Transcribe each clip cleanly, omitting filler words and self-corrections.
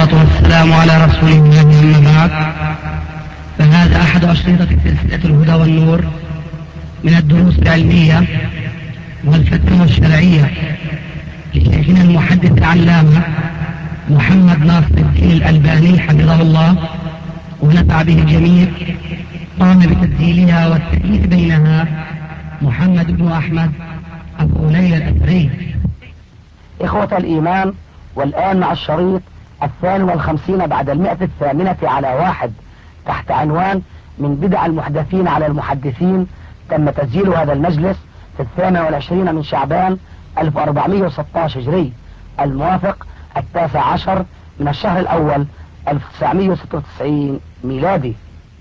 والصلاة والسلام على رسول الله أما بعد، فهذا أحد أشرطة سلسلة الهدى والنور من الدروس العلمية والفتاوى الشرعية لشيخنا المحدث العلامة محمد ناصر الدين الألباني حفظه الله ونفع به الجميع. قام بتسجيلها والتأليف بينها محمد بن أحمد أبو ليلى الأثري. إخوة الإيمان، والآن مع الشريط 52 بعد 108 على 1 تحت عنوان من بدع المحدثين على المحدثين. تم تسجيل هذا المجلس في 28 من شعبان 1416 هجري، الموافق 19 من الشهر الأول 1996 ميلادي.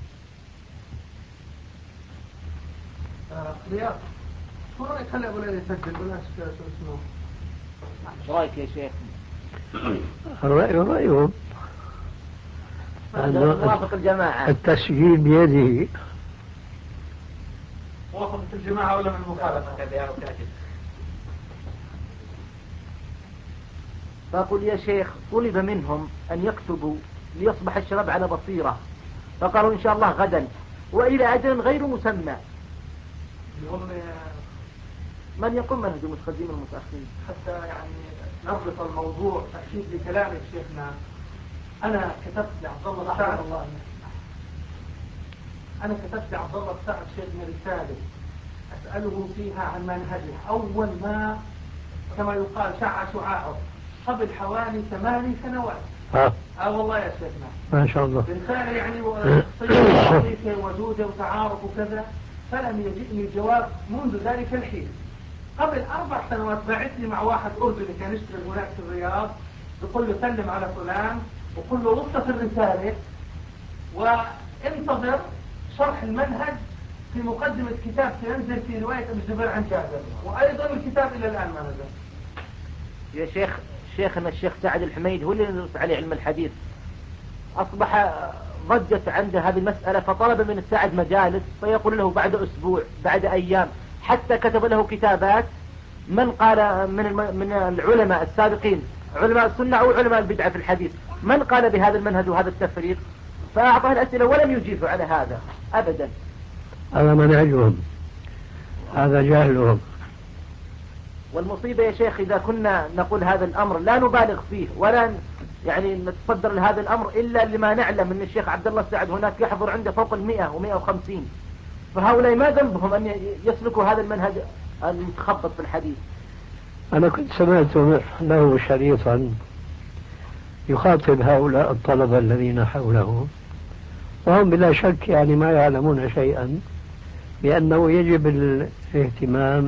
رياض، شو رأيك خلي أبو ليلى يسجل بلاش شو اسمه؟ شو رأيك يا شيخ؟ الرأي رأيهم، موافق الجماعة، التسجيل بيده. موافقة الجماعة ولا من المخالفة؟ فأقول يا شيخ طلب منهم أن يكتبوا ليصبح الشباب على بصيرة، فقالوا إن شاء الله غدا وإلى أجل غير مسمى. من يقوم منهج المتقدمين والمتأخرين حتى يعني نربط الموضوع تأكيد لكلامك شيخنا. أنا كتبت لعبد الله السعد شيخنا رسالة أسأله فيها عن منهجه أول ما كما يقال شع شعاعه قبل حوالي 8 سنوات. والله يا شيخنا ما شاء الله، رسالة يعني قصيرة لطيفة ودودة وتعارف وكذا، فلم يجئني الجواب منذ ذلك الحين. قبل 4 سنوات بعث لي مع واحد أردني كان يشتغل هناك في الرياض، بقول له سلم على فلان وقل له وصف الرسالة وانتظر شرح المنهج في مقدمة كتاب سينزل في رواية أبي الزبير عن جابر، وأيضا الكتاب إلى الآن ما نزل. يا شيخنا الشيخ سعد الحميد هو اللي ندرس عليه علم الحديث، أصبح ضجت عنده هذه المسألة فطلب من السعد مجالس، فيقول له بعد أسبوع بعد أيام، حتى كتب له كتابات من قال من العلماء السابقين علماء السنة أو علماء البدعة في الحديث من قال بهذا المنهج وهذا التفريق، فأعطاه الأسئلة ولم يجيب على هذا أبدا. هذا منهجهم، هذا جهلهم. والمصيبة يا شيخ إذا كنا نقول هذا الأمر لا نبالغ فيه ولا يعني نتصدر لهذا الأمر إلا لما نعلم من الشيخ عبد الله السعد هناك يحضر عنده فوق 100 و150، فهؤلاء ما ذنبهم أن يسلكوا هذا المنهج المتخبط في الحديث. أنا كنت سمعت له شريطا يخاطب هؤلاء الطلبة الذين حوله، وهم بلا شك يعني ما يعلمون شيئا، بأنه يجب الاهتمام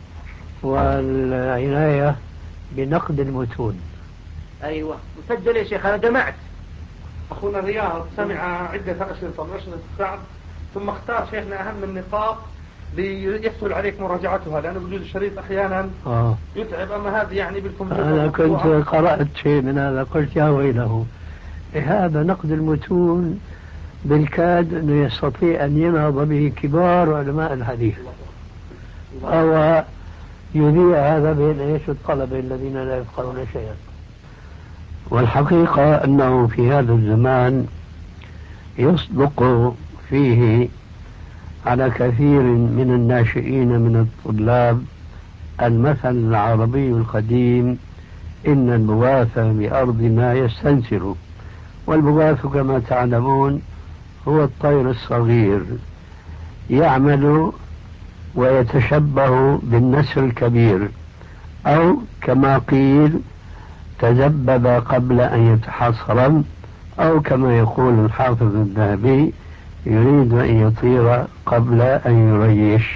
والعناية بنقد المتون. أيوة مسجل يا شيخ، أنا جمعت. أخونا رياض سمع عدة أشرطة من أشرطة السعد، ثم اختار شيخنا أهم النقاط ليسهل عليك مراجعتها، لأنه بجوز الشريط أحيانا يتعب، أما هذه يعني بالكمبيوتر. أنا كنت قرأت شيء من هذا قلت يا ويله، هذا نقد المتون بالكاد أنه يستطيع أن ينهض به كبار علماء الحديث، أو يذيع هذا بين ايش الطلبة الذين لا يفقهون شيئا. والحقيقة أنه في هذا الزمان يصدق فيه على كثير من الناشئين من الطلاب المثل العربي القديم: إن البغاث بأرضنا يستنسر. والبغاث كما تعلمون هو الطير الصغير يعمل ويتشبه بالنسر الكبير، أو كما قيل تذبذب قبل أن يتحصرم، أو كما يقول الحافظ الذهبي يريد أن يطير قبل أن يريش.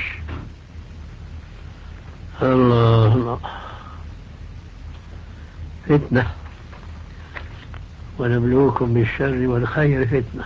الله فتنة، ونبلوكم بالشر والخير فتنة.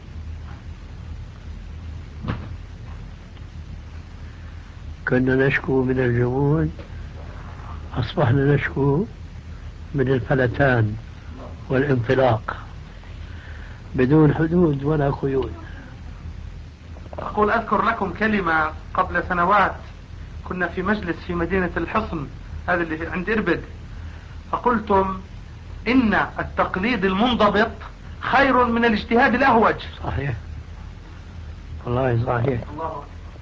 كنا نشكو من الجمود، أصبحنا نشكو من الفلتان والانطلاق بدون حدود ولا قيود. أقول أذكر لكم كلمة قبل سنوات كنا في مجلس في مدينة الحصن هذا اللي عند إربد، فقلتم إن التقليد المنضبط خير من الاجتهاد الأهوج. صحيح، والله صحيح. الله.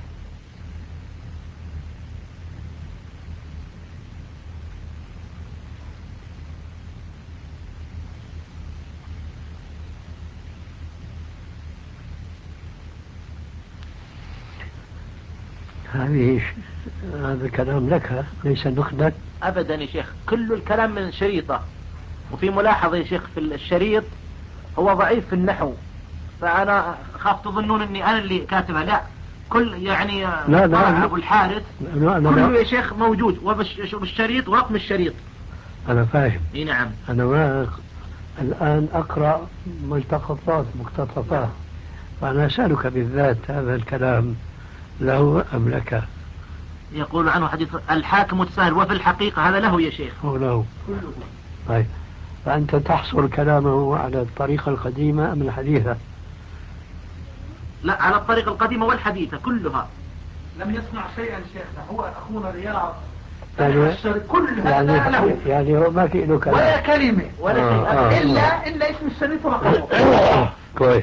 هذا كلام لك ليس نقدا. أبدا يا شيخ، كل الكلام من شريطة. وفي ملاحظة يا شيخ في الشريط هو ضعيف في النحو، فأنا خاف تظنون أني أنا اللي كاتبها. لا، كل يعني لا أبو الحارث كله يا شيخ موجود، وبالشريط ورقم الشريط. أنا فاهم. اي نعم. أنا ما الآن أقرأ ملتقطات مقتطفات، فأنا أسألك بالذات هذا الكلام له أم لك؟ يقول عنه حديث الحاكم متساهل، وفي الحقيقة هذا له يا شيخ. هو له كله. طيب، فأنت تحصر كلامه على الطريقة القديمة أم الحديثة؟ لا، على الطريقة القديمة والحديثة كلها. لم يصنع شيئا شيخنا، هو أخونا رياض يعني كل هذا له، يعني هو ما في له كلام ولا كلمة ولا شيء إلا اسم الشريط ورقمه. كويس.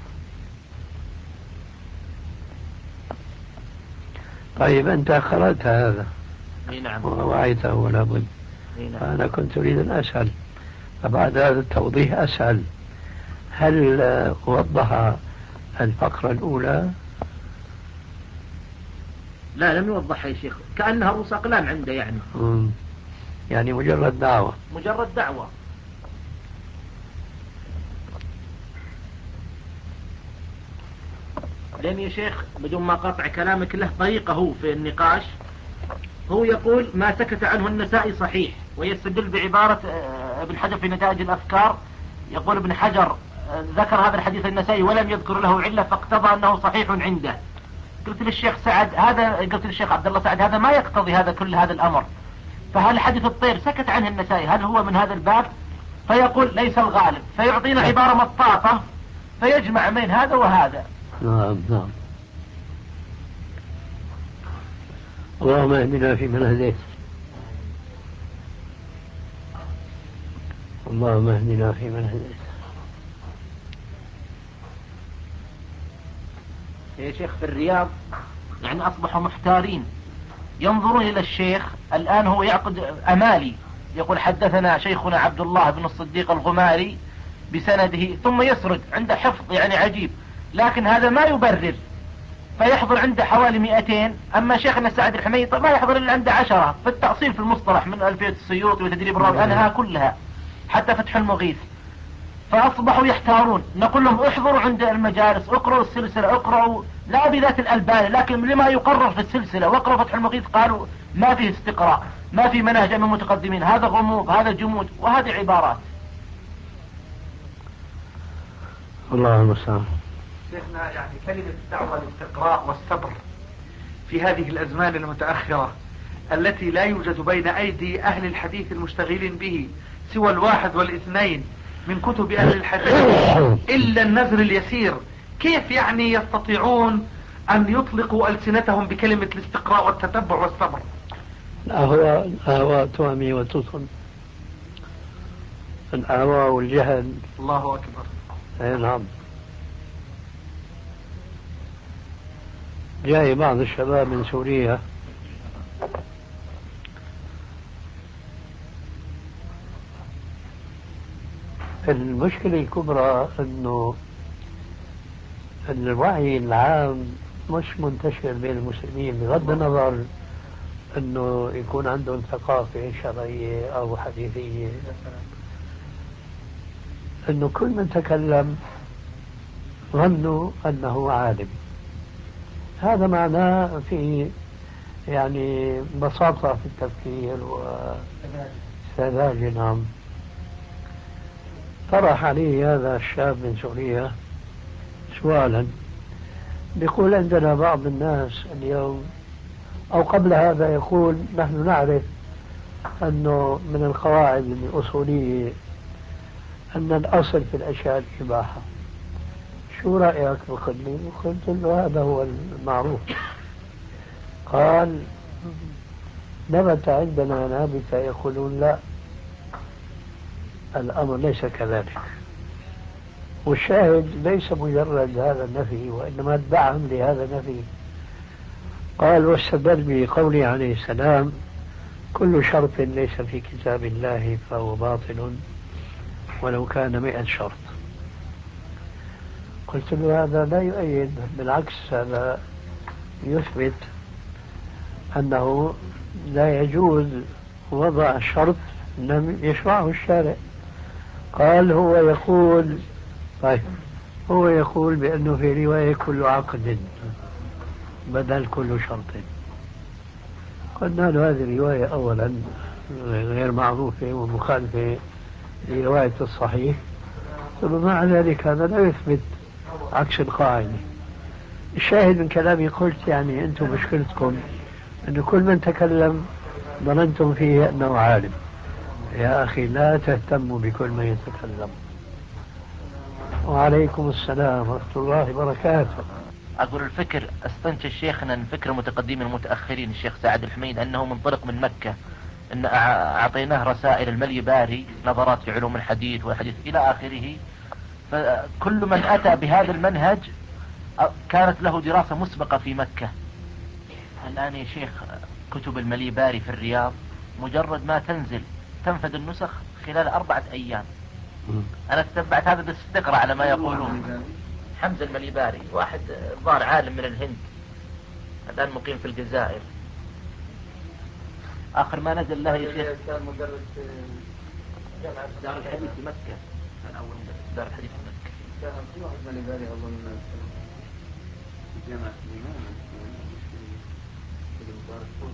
طيب أنت قرأت هذا؟ اي نعم. ووعيته ولا بد. نعم. فأنا كنت أريد أن أسأل، فبعد هذا التوضيح أسأل، هل وضح الفقرة الأولى؟ لا، لم يوضحها يا شيخ، كأنها رؤوس أقلام عنده يعني. يعني مجرد دعوة. مجرد دعوة. لأن يا شيخ بدون ما قطع كلامك له طريقة هو في النقاش. هو يقول ما سكت عنه النسائي صحيح، ويستدل بعبارة ابن حجر في نتائج الأفكار. يقول ابن حجر ذكر هذا الحديث النسائي ولم يذكر له علة، فاقتضى أنه صحيح عنده. قلت للشيخ سعد هذا، قلت للشيخ عبد الله سعد هذا ما يقتضي هذا كل هذا الأمر. فهل حديث الطير سكت عنه النسائي هل هو من هذا الباب؟ فيقول ليس الغالب، فيعطينا عبارة مطاطة فيجمع بين هذا وهذا. نعم. اللهم اهدنا فيمن هديت، اللهم اهدنا فيمن هديت. يا شيخ في الرياض يعني أصبحوا محتارين، ينظرون إلى الشيخ الآن هو يعقد أمالي، يقول حدثنا شيخنا عبد الله بن الصديق الغماري بسنده، ثم يسرد عنده حفظ يعني عجيب، لكن هذا ما يبرر، فيحضر عنده حوالي 200. أما شيخنا سعد الحميد ما يحضر إلا عنده 10 في التأصيل في المصطلح، من ألفية السيوطي وتدريب الراوي أنها كلها حتى فتح المغيث. فأصبحوا يحتارون، نقول لهم احضروا عند المجالس، اقرأوا السلسلة، اقرأوا لا بذات الألباني لكن لما يقرر في السلسلة، واقرأوا فتح المغيث. قالوا ما فيه استقراء، ما في منهج من المتقدمين، هذا غموض، هذا جمود، وهذه عبارات. الله المستعان. شيخنا يعني كلمة الدعوة للاستقراء والصبر في هذه الأزمان المتأخرة التي لا يوجد بين أيدي أهل الحديث المشتغلين به سوى 1 و2 من كتب أهل الحديث إلا النذر اليسير، كيف يعني يستطيعون أن يطلقوا ألسنتهم بكلمة الاستقراء والتتبع والصبر؟ الأهواء تهمي وتصل، الأهواء والجهل. الله أكبر. نعم. جاي بعض الشباب من سوريا المشكلة الكبرى أنه الوعي العام مش منتشر بين المسلمين، بغض النظر أنه يكون عندهم ثقافة شرعية أو حديثية، أنه كل من تكلم ظنوا أنه عالم. هذا معناه في يعني بساطة في التفكير وسذاجة. نعم. طرح علي هذا الشاب من سوريا سؤالا، بيقول عندنا بعض الناس اليوم أو قبل هذا يقول نحن نعرف أنه من القواعد الأصولية أن الأصل في الأشياء الإباحة، شو رأيك بقولي؟ قلت له هذا هو المعروف. قال نبت عندنا نابتة يقولون لا، الأمر ليس كذلك. والشاهد ليس مجرد هذا النفي، وإنما الدعم لهذا النفي. قال واستدل بقوله عليه السلام كل شرط ليس في كتاب الله فهو باطل ولو كان 100 شرط. قلت له هذا لا يؤيد، بالعكس هذا يثبت أنه لا يجوز وضع شرط لم يشرعه الشارع. قال هو يقول طيب هو يقول بأنه في رواية كل عقد بدل كل شرط. قلنا له هذه الرواية أولا غير معروفة ومخالفة لرواية الصحيح، ثم مع ذلك هذا لا يثبت عكس القاعدة. الشاهد من كلامي قلت يعني أنتم مشكلتكم أن كل من تكلم ظننتم فيه أنه عالم. يا أخي لا تهتموا بكل من يتكلم. وعليكم السلام ورحمة الله وبركاته. أقول الفكر استنتج شيخنا أن فكر متقدمين المتأخرين الشيخ سعد الحميد أنه منطلق من مكة، أن أعطيناه رسائل الملي باري نظرات في علوم الحديث والحديث إلى آخره. فكل من أتى بهذا المنهج كانت له دراسة مسبقة في مكة. الآن يا شيخ كتب الملي باري في الرياض مجرد ما تنزل تنفذ النسخ خلال 4 أيام. أنا استبعت هذا بالاستقراء على ما يقولون. حمزة المليباري واحد ظاهر عالم من الهند الآن مقيم في الجزائر. آخر ما نزل له يا شيخ كان مدرس جامعة دار الحديث في مكة، كان أول مدرس دار الحديث في مكة. كان في واحد مليباري أظن في جامعة الإمام في المدارس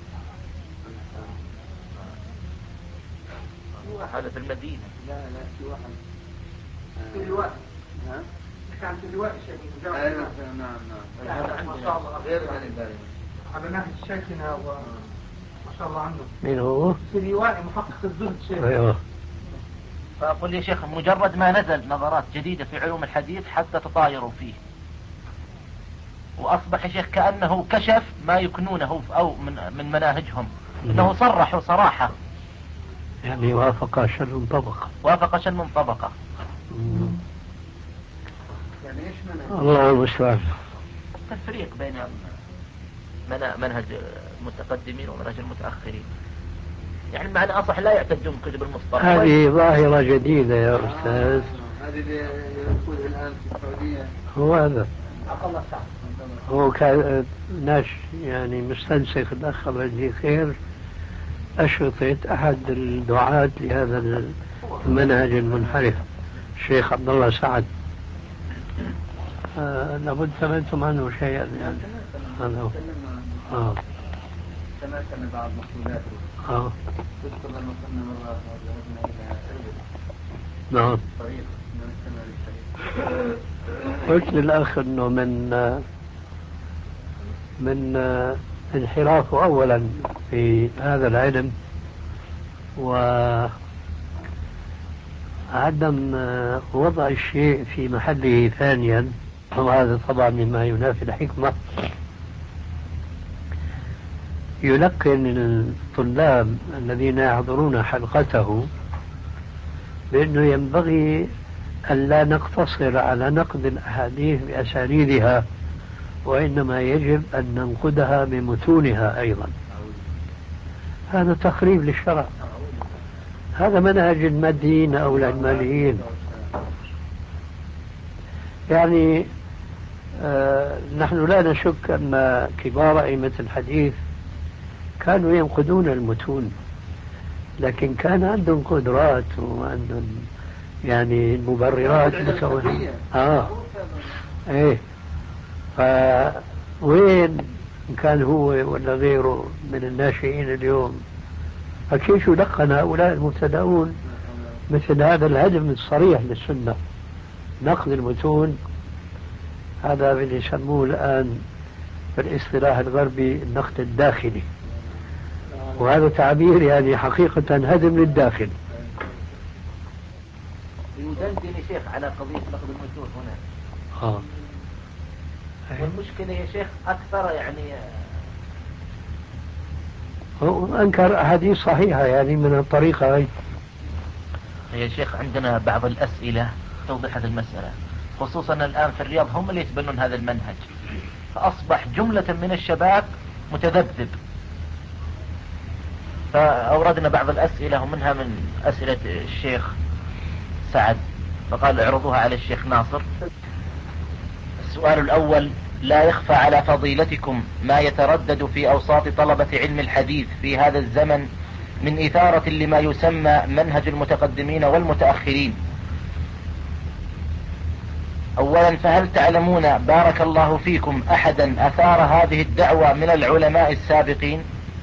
هذا في المدينة. لا في واحد في اللواء. كان في اللواء شيخ. ايوه نعم ما شاء الله غير المليباري على ناحية شيخنا ما شاء الله عنه. مين هو؟ في اللواء محقق الزهد شيخ. ايوه. فأقول يا شيخ مجرد ما نزل نظرات جديدة في علوم الحديث حتى تطايروا فيه، وأصبح يا شيخ كأنه كشف ما يكنونه أو من مناهجهم، أنه صرحوا صراحة يعني وافق شن طبقة. وافق شن طبقة. يعني ايش الله المستعان. التفريق بين منهج المتقدمين ومنهج المتأخرين، يعني معنى أصح لا يعتدون كتب المصطلح. هذه ظاهرة جديدة يا أستاذ. هذه اللي يقول الآن في السعودية. هو هذا الله سعد. هو كان ناس يعني مستنسخ الأخ الله يجزيه خير أشرطة أحد الدعاة لهذا المنهج المنحرف الشيخ عبد الله سعد. لابد سمعتم عنه شيئا يعني. هذا هو. سمعتنا بعض مقولاته. تذكر لما كنا مرة ذهبنا إلى إربد. نعم. طريق نستمع للحديث. قلت للأخ أنه من انحرافه أولا في هذا العلم وعدم وضع الشيء في محله ثانيا، وهذا طبعا مما ينافي الحكمة. يلقن الطلاب الذين يحضرون حلقته بأنه ينبغي ألا نقتصر على نقد الأحاديث بأسانيدها، وإنما يجب أن ننقدها بمتونها أيضا. هذا تخريب للشرع، هذا منهج الماديين أو العلمانيين. يعني نحن لا نشك أن كبار أئمة الحديث كانوا ينقدون المتون، لكن كان عندهم قدرات وعندهم يعني مبررات متوازنة. ايه، فوين كان هو ولا غيره من الناشئين اليوم؟ فكيف يلقن هؤلاء المبتدئون مثل هذا الهدم الصريح للسنة؟ نقد المتون هذا اللي يسموه الآن في الاصطلاح الغربي النقد الداخلي، وهذا تعبير يعني حقيقة هدم للداخل. يدندن يا شيخ على قضية نقد المتون هنا. والمشكلة يا شيخ أكثر يعني هو أنكر أحاديث صحيحة يعني من الطريقة هاي. يا شيخ عندنا بعض الأسئلة توضح هذه المسألة، خصوصا الآن في الرياض هم اللي يتبنون هذا المنهج، فأصبح جملة من الشباب متذبذب، فأوردنا بعض الأسئلة ومنها من أسئلة الشيخ سعد، فقال اعرضوها على الشيخ ناصر. السؤال الأول: لا يخفى على فضيلتكم ما يتردد في أوساط طلبة علم الحديث في هذا الزمن من إثارة لما يسمى منهج المتقدمين والمتأخرين. أولا، فهل تعلمون بارك الله فيكم أحدا أثار هذه الدعوة من العلماء السابقين؟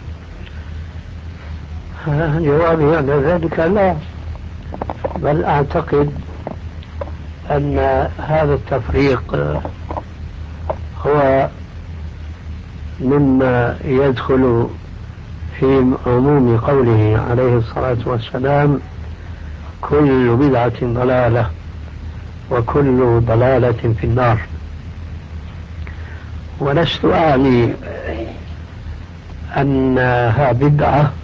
جوابي على ذلك لا، بل أعتقد أن هذا التفريق هو مما يدخل في عموم قوله عليه الصلاة والسلام: كل بدعة ضلالة وكل ضلالة في النار. ولست أعني أنها بدعة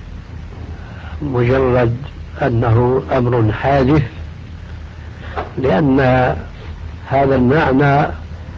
مجرد أنه أمر حادث، لأن هذا المعنى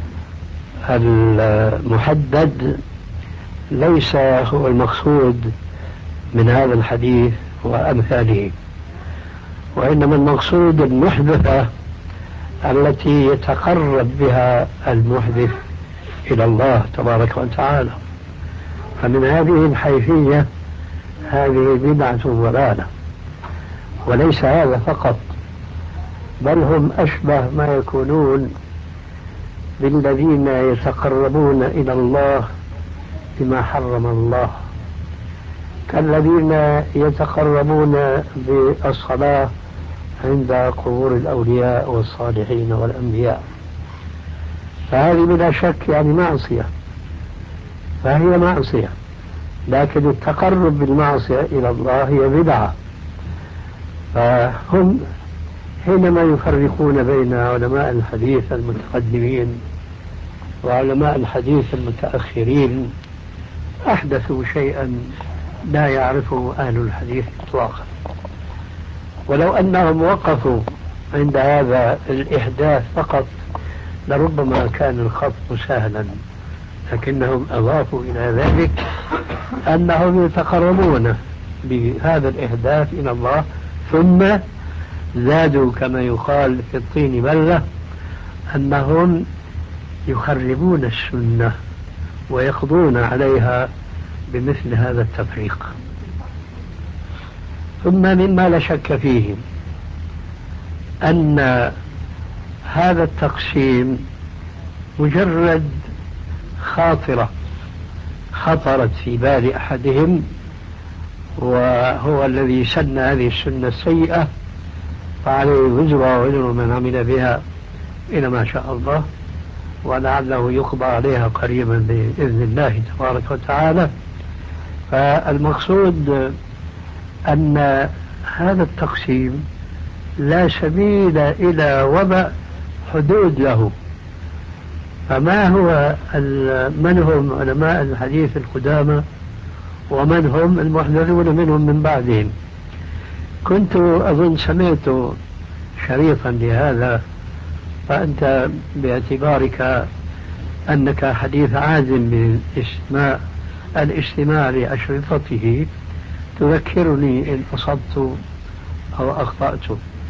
المحدد ليس هو المقصود من هذا الحديث وأمثاله، وإنما المقصود المحدثة التي يتقرب بها المحدث إلى الله تبارك وتعالى. فمن هذه الحيثية هذه بدعة ضلالة، وليس هذا فقط، بل هم أشبه ما يكونون بالذين يتقربون إلى الله بما حرم الله، كالذين يتقربون بالصلاة عند قبور الأولياء والصالحين والأنبياء، فهذه بلا شك يعني معصية، فهي معصية، لكن التقرب بالمعصية إلى الله هي بدعة. فهم حينما يفرقون بين علماء الحديث المتقدمين وعلماء الحديث المتأخرين أحدثوا شيئا لا يعرفه أهل الحديث إطلاقا. ولو أنهم وقفوا عند هذا الإحداث فقط لربما كان الخط سهلا، لكنهم أضافوا إلى ذلك أنهم يتقربون بهذا الإحداث إلى الله، ثم زادوا كما يقال في الطين بلة أنهم يخربون السنة ويقضون عليها بمثل هذا التفريق. ثم مما لا شك فيه أن هذا التقسيم مجرد خاطرة خطرت في بال أحدهم، وهو الذي سن هذه السنة السيئة، فعليه وزر ووزر من عمل بها إلى ما شاء الله، ولعله يقضى عليها قريبا بإذن الله تبارك وتعالى. فالمقصود أن هذا التقسيم لا سبيل إلى وضع حدود له. فما هو من هم علماء الحديث القدامى ومن هم المحدثون منهم من بعدهم؟ كنت أظن سمعت شريطا لهذا، فأنت باعتبارك أنك حديث عازم بالاستماع لأشرطته تذكرني إن أصبت أو أخطأت.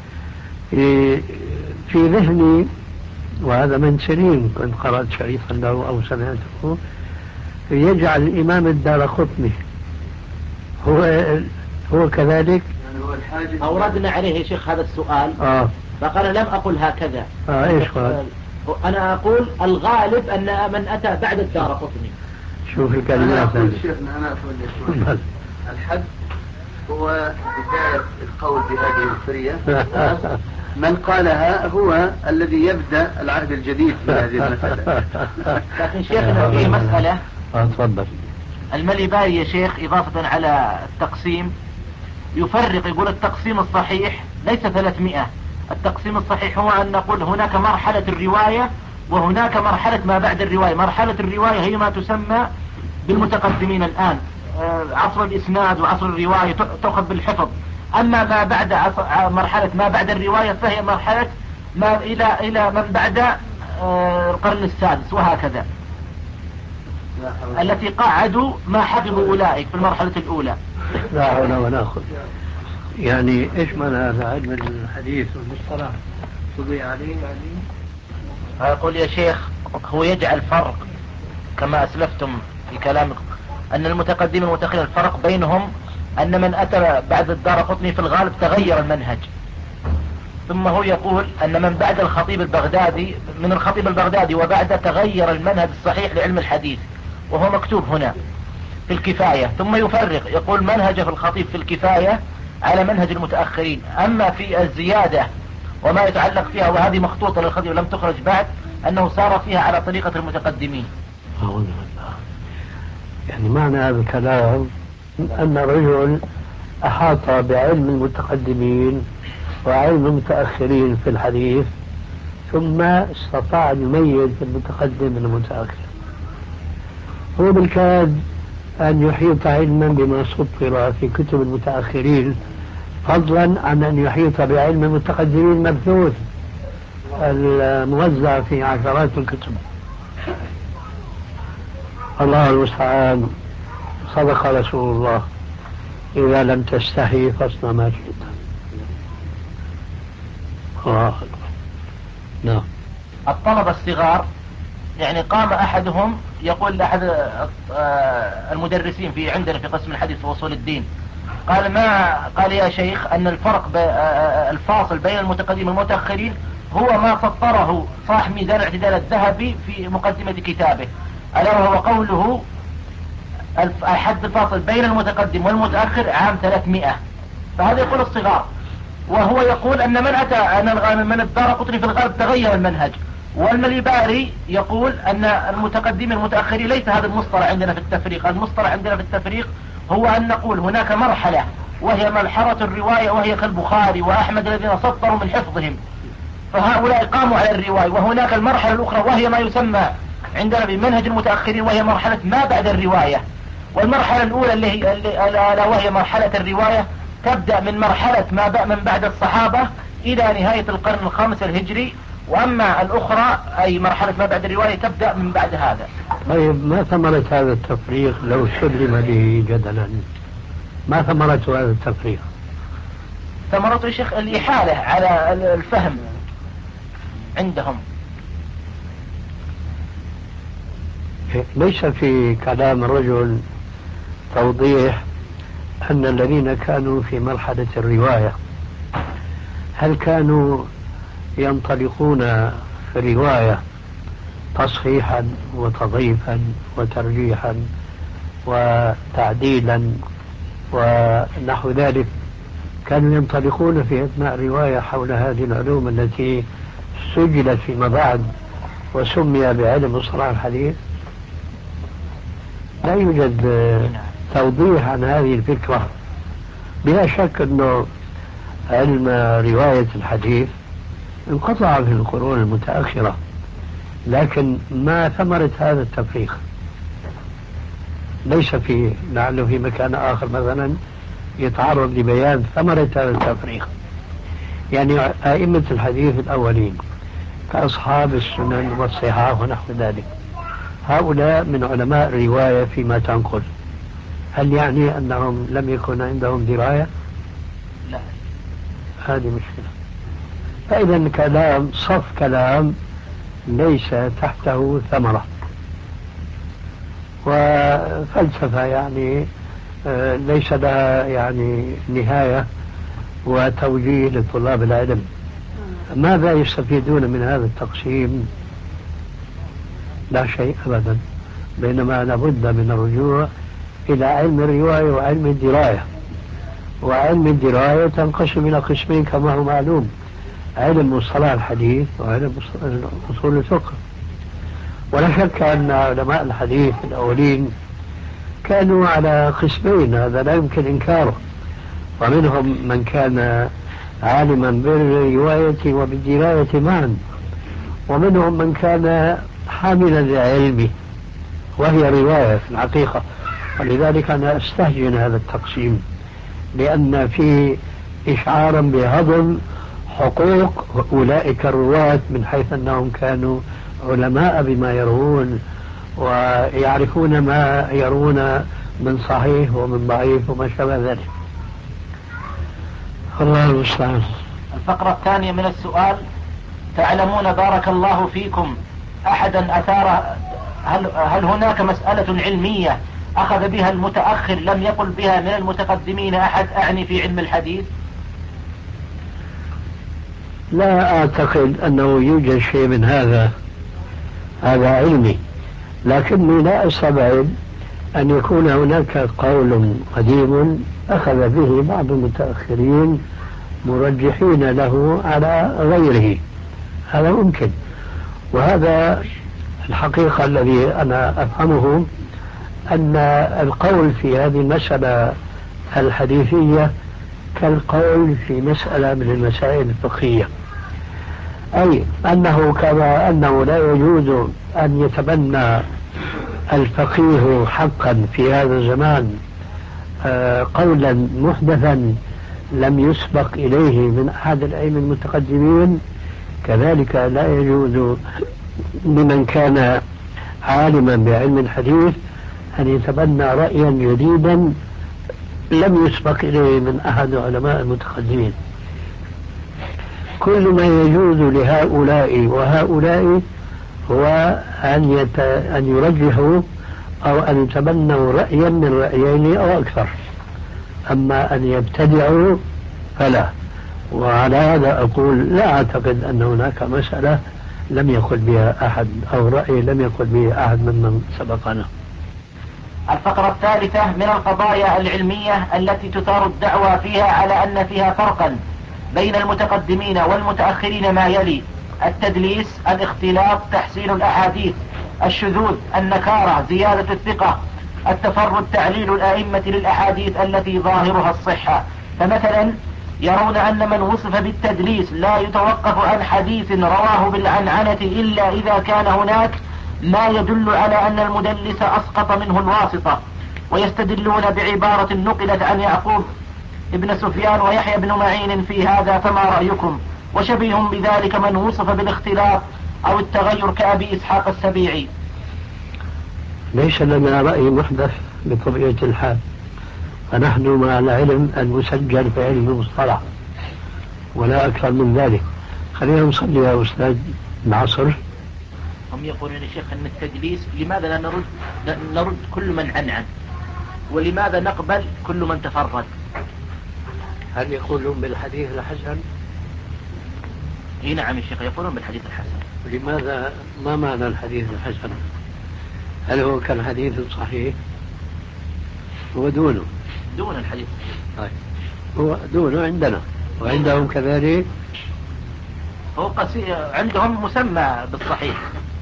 في ذهني، وهذا من سنين كنت قرأت شريطا له أو سمعته، يجعل الإمام الدارقطني هو كذلك. أوردنا عليه يا شيخ هذا السؤال، فقال لم أقل هكذا. إيش قال؟ أنا أقول الغالب أن من أتى بعد الدارقطني. شوف الكلمات. أنا أقول الحد هو بداية القول بهذه الفرية. من قالها هو الذي يبدأ العهد الجديد في هذه المسألة. لكن شيخنا في مسألة تفضل. المليباري يا شيخ إضافة على التقسيم يفرق، يقول التقسيم الصحيح ليس 300. التقسيم الصحيح هو أن نقول هناك مرحلة الرواية وهناك مرحلة ما بعد الرواية. مرحلة الرواية هي ما تسمى بالمتقدمين الآن، عصر الإسناد وعصر الرواية تأخذ بالحفظ. أما ما بعد مرحلة ما بعد الرواية فهي مرحلة ما إلى من بعد القرن السادس وهكذا، التي قعدوا ما حفظوا أولئك في المرحلة الأولى. لا حول ولا قوة. يعني إيش معنى هذا علم الحديث والمصطلح تضيع عليه يعني؟ أقول يا شيخ هو يجعل فرق كما أسلفتم في كلامكم أن المتقدمين والمتأخرين الفرق بينهم أن من أتى بعد الدارقطني في الغالب تغير المنهج، ثم هو يقول أن من بعد الخطيب البغدادي من الخطيب البغدادي وبعد تغير المنهج الصحيح لعلم الحديث، وهو مكتوب هنا في الكفاية. ثم يفرق يقول منهج في الخطيب في الكفاية على منهج المتأخرين، أما في الزيادة وما يتعلق فيها وهذه مخطوطة للخطيب لم تخرج بعد أنه صار فيها على طريقة المتقدمين. يعني معنى هذا الكلام أن رجل أحاط بعلم المتقدمين وعلم المتأخرين في الحديث، ثم استطاع أن يميز المتقدم من المتأخر. هو بالكاد أن يحيط علما بما سطر في كتب المتأخرين، فضلا عن أن يحيط بعلم المتقدمين مبثوث الموزع في عشرات الكتب. الله المستعان. صدق رسول الله: إذا لم تستحي فاصنع ما شئت. نعم. الطلبة الصغار يعني قام أحدهم يقول لأحد المدرسين في عندنا في قسم الحديث وأصول الدين، قال يا شيخ أن الفرق الفاصل بين المتقدمين والمتأخرين هو ما سطره صاحب ميزان الاعتدال الذهبي في مقدمة كتابه، ألا وهو قوله الحد الفاصل بين المتقدم والمتأخر عام 300. فهذا يقول الصغار، وهو يقول أن من الدارقطني في الغالب تغير المنهج. والمليباري يقول أن المتقدمين والمتأخرين ليس هذا المصطلح عندنا في التفريق. المصطلح عندنا في التفريق هو أن نقول هناك مرحلة وهي مرحلة الرواية، وهي كالبخاري وأحمد الذين سطروا من حفظهم، فهؤلاء قاموا على الرواية. وهناك المرحلة الأخرى وهي ما يسمى عندنا بمنهج المتأخرين وهي مرحلة ما بعد الرواية. والمرحلة الأولى وهي مرحلة الرواية تبدأ من مرحلة من بعد الصحابة إلى نهاية القرن الخامس الهجري، وأما الأخرى أي مرحلة ما بعد الرواية تبدأ من بعد هذا. طيب ما ثمرة هذا التفريق لو سلم به جدلا؟ ما ثمرة هذا التفريق؟ ثمرته يا شيخ الإحالة على الفهم عندهم. ليس في كلام الرجل توضيح أن الذين كانوا في مرحلة الرواية هل كانوا ينطلقون في الرواية تصحيحا وتضعيفا وترجيحا وتعديلا ونحو ذلك؟ كانوا ينطلقون في أثناء الرواية حول هذه العلوم التي سجلت فيما بعد وسمي بعلم مصطلح الحديث؟ لا يوجد توضيح عن هذه الفكرة. بلا شك أنه علم رواية الحديث انقطع في القرون المتأخرة، لكن ما ثمرة هذا التفريق؟ ليس فيه، لعله في مكان آخر مثلا يتعرض لبيان ثمرة هذا التفريق. يعني أئمة الحديث الأولين كأصحاب السنن والصحاح ونحو ذلك، هؤلاء من علماء الرواية فيما تنقل، هل يعني أنهم لم يكن عندهم دراية؟ لا، هذه مشكلة. فإذا كلام صف كلام ليس تحته ثمرة، وفلسفة يعني ليس لها يعني نهاية وتوجيه لطلاب العلم. ماذا يستفيدون من هذا التقسيم؟ لا شيء أبدا، بينما لابد من الرجوع إلى علم الرواية وعلم الدراية. وعلم الدراية تنقسم إلى قسمين كما هو معلوم: علم مصطلح الحديث وعلم أصول الفقه. ولا شك أن علماء الحديث الأولين كانوا على قسمين، هذا لا يمكن إنكاره. ومنهم من كان عالما بالرواية وبالدراية معا، ومنهم من كان حاملا لعلمه وهي رواية في الحقيقة. ولذلك أنا أستهجن هذا التقسيم، لأن في إشعارا بهضم حقوق أولئك الرواة من حيث أنهم كانوا علماء بما يروون ويعرفون ما يرون من صحيح ومن ضعيف وما شابه ذلك. الله المستعان. الفقرة الثانية من السؤال: تعلمون بارك الله فيكم أحدا أثار هل هناك مسألة علمية أخذ بها المتأخر لم يقل بها من المتقدمين أحد، أعني في علم الحديث؟ لا أعتقد أنه يوجد شيء من هذا علمي، لكني لا أستبعد أن يكون هناك قول قديم أخذ به بعض المتأخرين مرجحين له على غيره، هذا ممكن. وهذا الحقيقة الذي أنا أفهمه أن القول في هذه المسألة الحديثية كالقول في مسألة من المسائل الفقهية، أي أنه كما أنه لا يجوز أن يتبنى الفقيه حقا في هذا الزمان قولا محدثا لم يسبق إليه من أحد الأئمة المتقدمين، كذلك لا يجوز لمن كان عالما بعلم الحديث أن يتبنى رأيا جديدا لم يسبق إليه من أحد علماء المتقدمين. كل ما يجوز لهؤلاء وهؤلاء هو أن يرجحوا أو أن يتبنوا رأيا من رأيين أو أكثر، أما أن يبتدعوا فلا. وعلى هذا أقول لا أعتقد أن هناك مسألة لم يقل بها أحد أو رأي لم يقل به أحد ممن سبقنا. الفقرة الثالثة من القضايا العلمية التي تثار الدعوى فيها على أن فيها فرقا بين المتقدمين والمتأخرين ما يلي: التدليس، الاختلاط، تحسين الأحاديث، الشذوذ، النكارة، زيادة الثقة، التفرد، تعليل الأئمة للأحاديث التي ظاهرها الصحة. فمثلا يرون أن من وصف بالتدليس لا يتوقف عن حديث رواه بالعنعنة إلا إذا كان هناك ما يدل على أن المدلس أسقط منه الواسطة، ويستدلون بعبارة نقلت عن يعقوب ابن سفيان ويحيى بن معين في هذا، فما رأيكم؟ وشبيه بذلك من وصف بالاختلاط أو التغير كأبي إسحاق السبيعي. ليس لنا رأي محدث بطبيعة الحال، فنحن مع العلم المسجل في علم المصطلح ولا أكثر من ذلك. خلينا نصلي يا أستاذ العصر. هم يقولون يا شيخ أن التدليس لماذا لا نرد كل من عنعن، ولماذا نقبل كل من تفرد؟ هل يقولون بالحديث الحسن؟ اي نعم يا شيخ، يقولون بالحديث الحسن. لماذا؟ ما معنى الحديث الحسن؟ هل هو كالحديث الصحيح؟ هو دون الحديث الصحيح. طيب هو دونه عندنا وعندهم كذلك. هو عندهم مسمى بالصحيح.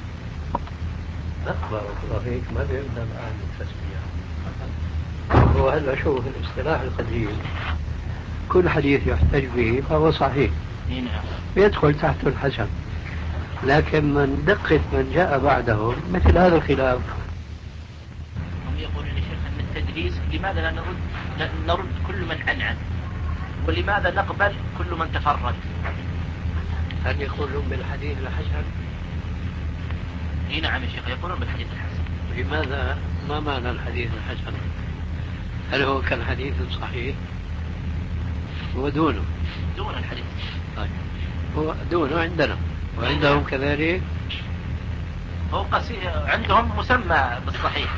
بارك الله فيك، ما بيبدأ الآن التسمية. هو هلا شوف الاصطلاح القديم كل حديث يحتج به فهو صحيح، يدخل تحت الحسن، لكن من دقة من جاء بعدهم مثل هذا الخلاف. هم يقولون يا شيخ أن التدليس لماذا لا نرد كل من عنعن، ولماذا نقبل كل من تفرد؟ هل يقولون بالحديث الحسن؟ اي نعم يا شيخ، يقولون بالحديث الحسن. لماذا؟ ما معنى الحديث الحسن؟ هل هو كالحديث الصحيح؟ هو دونه الحديث. طيب هو دونه عندنا وعندهم كذلك. هو عندهم مسمى بالصحيح.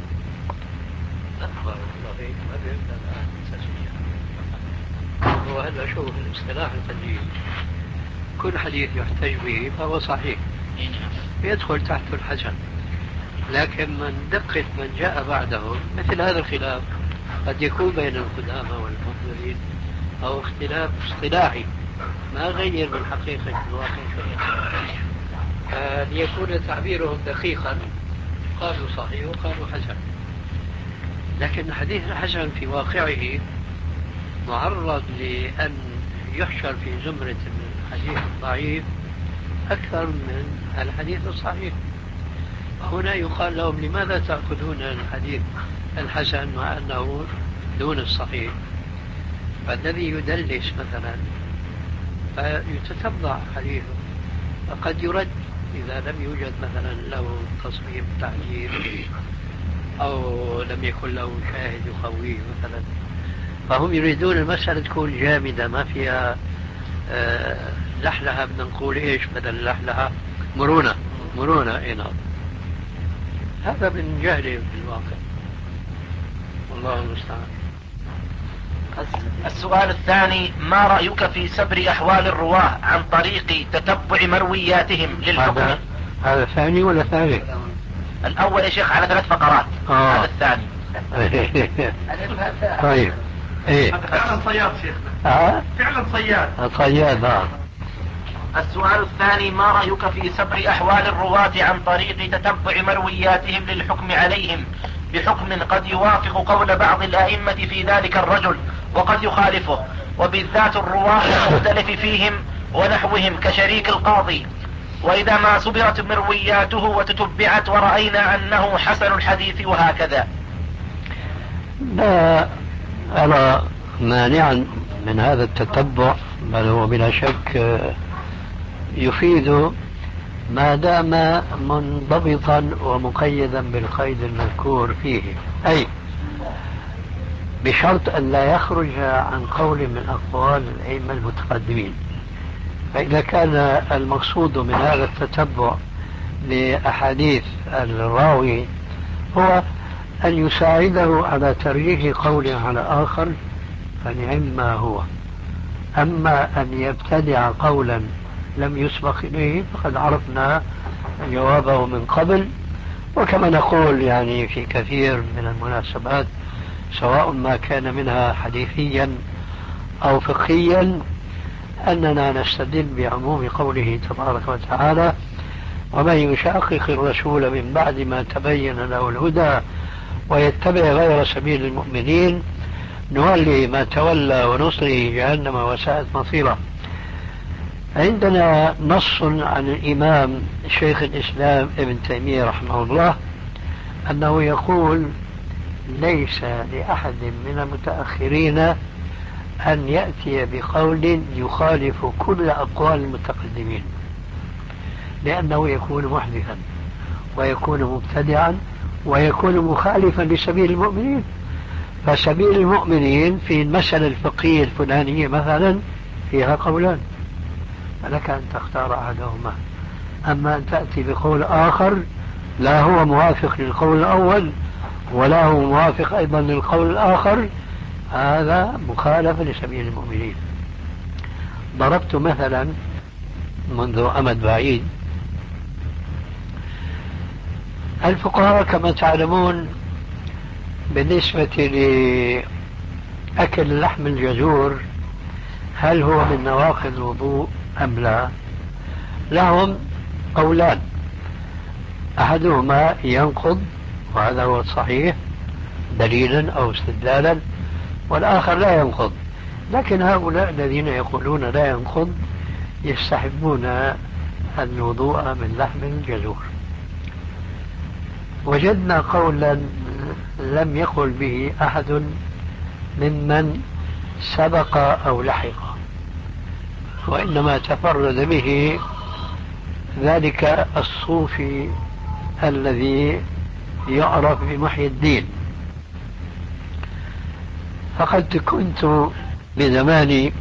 بارك الله فيك، ما بيبدأ الآن التسمية. هو هلا شوف الاصطلاح القديم كل حديث يحتج به فهو صحيح، يدخل تحت الحسن، لكن من دقة من جاء بعدهم مثل هذا الخلاف قد يكون بين القدامى والمفضلين أو اختلاف اصطلاحي ما غير من حقيقة الواقع شيئا، ليكون تعبيرهم دقيقا قالوا صحيح وقالوا حسن. لكن الحديث الحسن في واقعه معرض لأن يحشر في زمرة الحديث الضعيف أكثر من الحديث الصحيح. هنا يقال لهم لماذا تأخذون الحديث الحسن مع أنه دون الصحيح؟ فالذي يدلس مثلا فيتتبع حديثه، فقد يرد إذا لم يوجد مثلا له تصميم تعجيل أو لم يكن له شاهد يقويه مثلا. فهم يريدون المسألة تكون جامدة ما فيها لحلها، بدنا نقول إيش بدل لحلها؟ مرونة إيه نعم. هذا من جهله في الواقع، والله المستعان. السؤال الثاني: ما رأيك في سبر أحوال الرواة عن طريق تتبع مروياتهم للحكم؟ هذا ثاني ولا ثالث؟ الأول يا شيخ على 3 فقرات. هذا الثاني. طيب ايه فعلا صياد شيخنا. فعلا صياد. السؤال الثاني: ما رأيك في سبر أحوال الرواة عن طريق تتبع مروياتهم للحكم عليهم بحكم قد يوافق قول بعض الأئمة في ذلك الرجل وقد يخالفه، وبالذات الرواة المختلف فيهم ونحوهم كشريك القاضي، وإذا ما سبرت مروياته وتتبعت ورأينا أنه حسن الحديث وهكذا؟ لا أرى مانعا من هذا التتبع، بل هو بلا شك يفيد ما دام منضبطا ومقيدا بالقيد المذكور فيه، أي بشرط أن لا يخرج عن قول من أقوال الأئمة المتقدمين. فإذا كان المقصود من هذا التتبع لأحاديث الراوي هو أن يساعده على ترجيح قول على آخر فنعم ما هو. أما أن يبتدع قولا لم يسبق إليه فقد عرفنا جوابه من قبل. وكما نقول يعني في كثير من المناسبات سواء ما كان منها حديثيا أو فقهيا أننا نستدل بعموم قوله تبارك وتعالى: ومن يشاقق الرسول من بعد ما تبين له الهدى ويتبع غير سبيل المؤمنين نولي ما تولى ونصره جهنم وساءت مصيره. عندنا نص عن الإمام شيخ الإسلام ابن تيمية رحمه الله أنه يقول: ليس لأحد من المتأخرين أن يأتي بقول يخالف كل أقوال المتقدمين، لأنه يكون محدثا ويكون مبتدعا ويكون مخالفا لسبيل المؤمنين. فسبيل المؤمنين في المسألة الفقهية الفلانية مثلا فيها قولان، فلك أن تختار أحدهما. أما أن تأتي بقول آخر لا هو موافق للقول الأول ولا هو موافق أيضا للقول الآخر، هذا مخالف لسبيل المؤمنين. ضربت مثلا منذ أمد بعيد، الفقهاء كما تعلمون بالنسبة لأكل لحم الجزور هل هو من نواقض الوضوء أم لا؟ لهم قولان: أحدهما ينقض وهذا هو الصحيح دليلا أو استدلالا، والآخر لا ينقض. لكن هؤلاء الذين يقولون لا ينقض يستحبون الوضوء من لحم الجزور. وجدنا قولا لم يقل به أحد ممن سبق أو لحق، وإنما تفرد به ذلك الصوفي الذي يعرف بمحي الدين. فقد كنت بزماني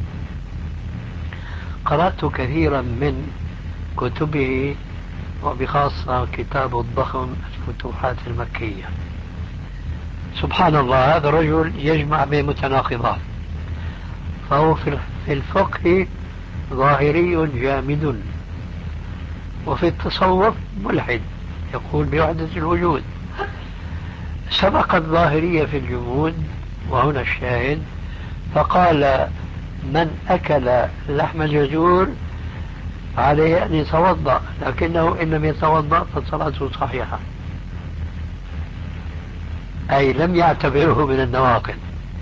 قرأت كثيرا من كتبه، وبخاصة كتاب الضخم الفتوحات المكية. سبحان الله، هذا الرجل يجمع بين متناقضات، فهو في الفقه ظاهري جامد، وفي التصوف ملحد يقول بوحدة الوجود. سبق الظاهرية في الجمود، وهنا الشاهد، فقال: من أكل لحم الجزور عليه أن يتوضأ، لكنه إن لم يتوضأ فصلاته صحيحة، أي لم يعتبره من النواقض.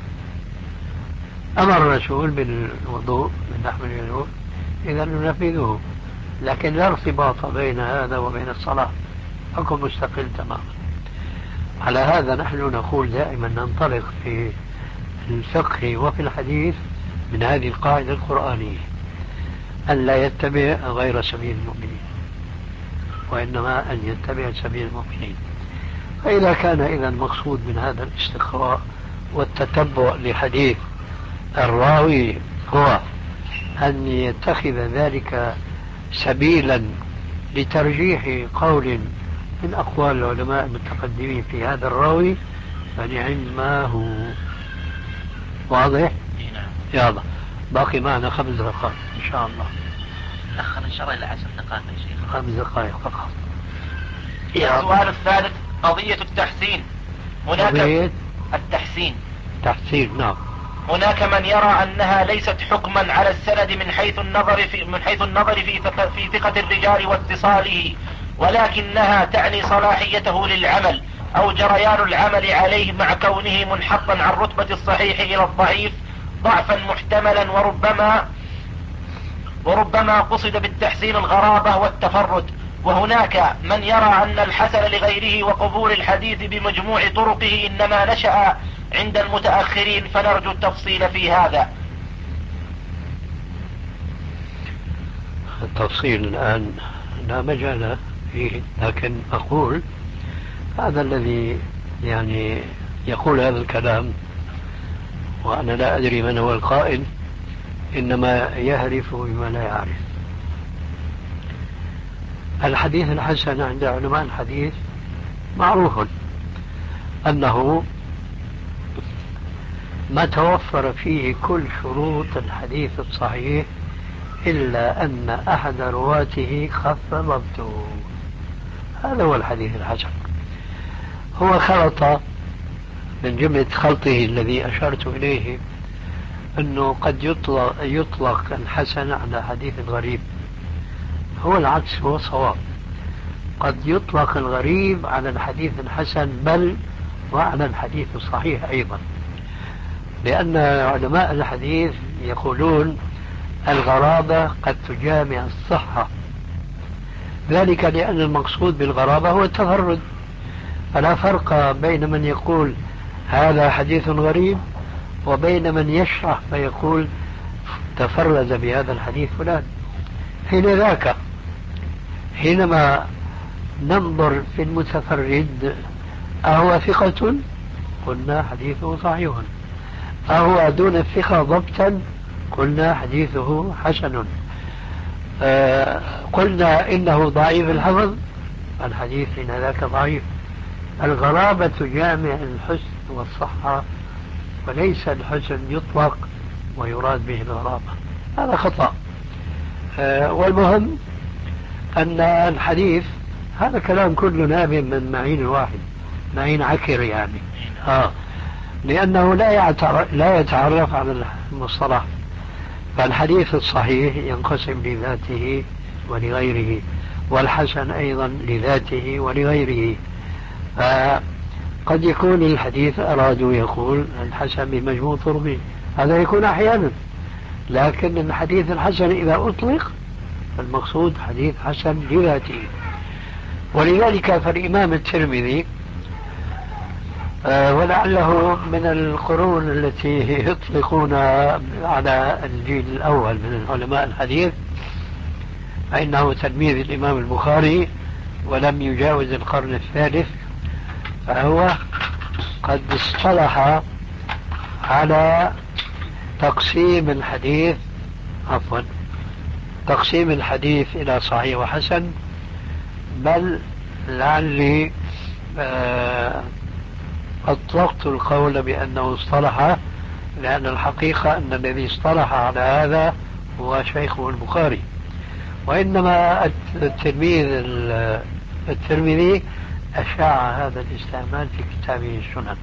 أمر الرسول بالوضوء من لحم الجزور، إذا ننفذه، لكن لا ارتباط بين هذا وبين الصلاة، حكم مستقل تماما. على هذا نحن نقول دائما ننطلق في الفقه وفي الحديث من هذه القاعدة القرآنية أن لا يتبع غير سبيل المؤمنين، وإنما أن يتبع سبيل المؤمنين. فإذا كان إذا المقصود من هذا الاستقراء والتتبع لحديث الراوي هو أن يتخذ ذلك سبيلا لترجيح قول من أقوال العلماء المتقدمين في هذا الراوي، فنعم ما هو. واضح؟ نعم. يلا باقي معنا 5 دقائق إن شاء الله. أخر إن شاء الله إلى 10 دقائق يا شيخ. 5 دقائق فقط. السؤال الثالث قضية التحسين. هناك التحسين. تحسين نعم. هناك من يرى أنها ليست حكما على السند من حيث النظر في ثقة الرجال واتصاله، ولكنها تعني صلاحيته للعمل أو جريان العمل عليه مع كونه منحطا عن رتبة الصحيح إلى الضعيف ضعفا محتملا، وربما قصد بالتحسين الغرابة والتفرد. وهناك من يرى أن الحسن لغيره وقبول الحديث بمجموع طرقه إنما نشأ عند المتأخرين، فنرجو التفصيل في هذا. التفصيل الآن لا مجال فيه، لكن أقول هذا الذي يعني يقول هذا الكلام وأنا لا أدري من هو القائل، إنما يهرف بما لا يعرف. الحديث الحسن عند علماء الحديث معروف أنه ما توفر فيه كل شروط الحديث الصحيح إلا أن أحد رواته خف ضبطه. هذا هو الحديث الحسن. هو خلط من جملة خلطه الذي أشرت إليه أنه قد يطلق الحسن على حديث الغريب. هو العكس، هو صواب. قد يطلق الغريب على الحديث الحسن بل وعلى الحديث الصحيح أيضا، لأن علماء الحديث يقولون الغرابة قد تجامع الصحة، ذلك لأن المقصود بالغرابة هو التفرد. فلا فرق بين من يقول هذا حديث غريب وبين من يشرح فيقول تفرد بهذا الحديث فلان. حين ذاك حينما ننظر في المتفرد أهو ثقة قلنا حديثه صحيح، أهو دون الثقة ضبطا قلنا حديثه حسن، قلنا إنه ضعيف الحفظ الحديث حين ذاك ضعيف. الغرابة جامع الحسن والصحة، وليس الحسن يطلق ويراد به الغرابة، هذا خطأ. والمهم أن الحديث هذا كلام كله نابع من معين واحد، معين عكر يعني، لأنه لا يتعرف على المصطلح. فالحديث الصحيح ينقسم لذاته ولغيره، والحسن أيضا لذاته ولغيره. قد يكون الحديث أرادوا يقول الحسن بمجموع طرقه، هذا يكون أحيانا، لكن الحديث الحسن إذا أطلق المقصود حديث حسن لذاته. ولذلك فالإمام الترمذي ولعله من القرون التي يطلقون على الجيل الأول من علماء الحديث، فإنه تلميذ الإمام البخاري ولم يجاوز القرن الثالث، فهو قد اصطلح على تقسيم الحديث إلى صحيح وحسن. بل لعلي أطلقت القول بأنه اصطلح، لأن الحقيقة أن الذي اصطلح على هذا هو شيخه البخاري، وإنما الترمذي أشاع هذا الاستعمال في كتابه السنن،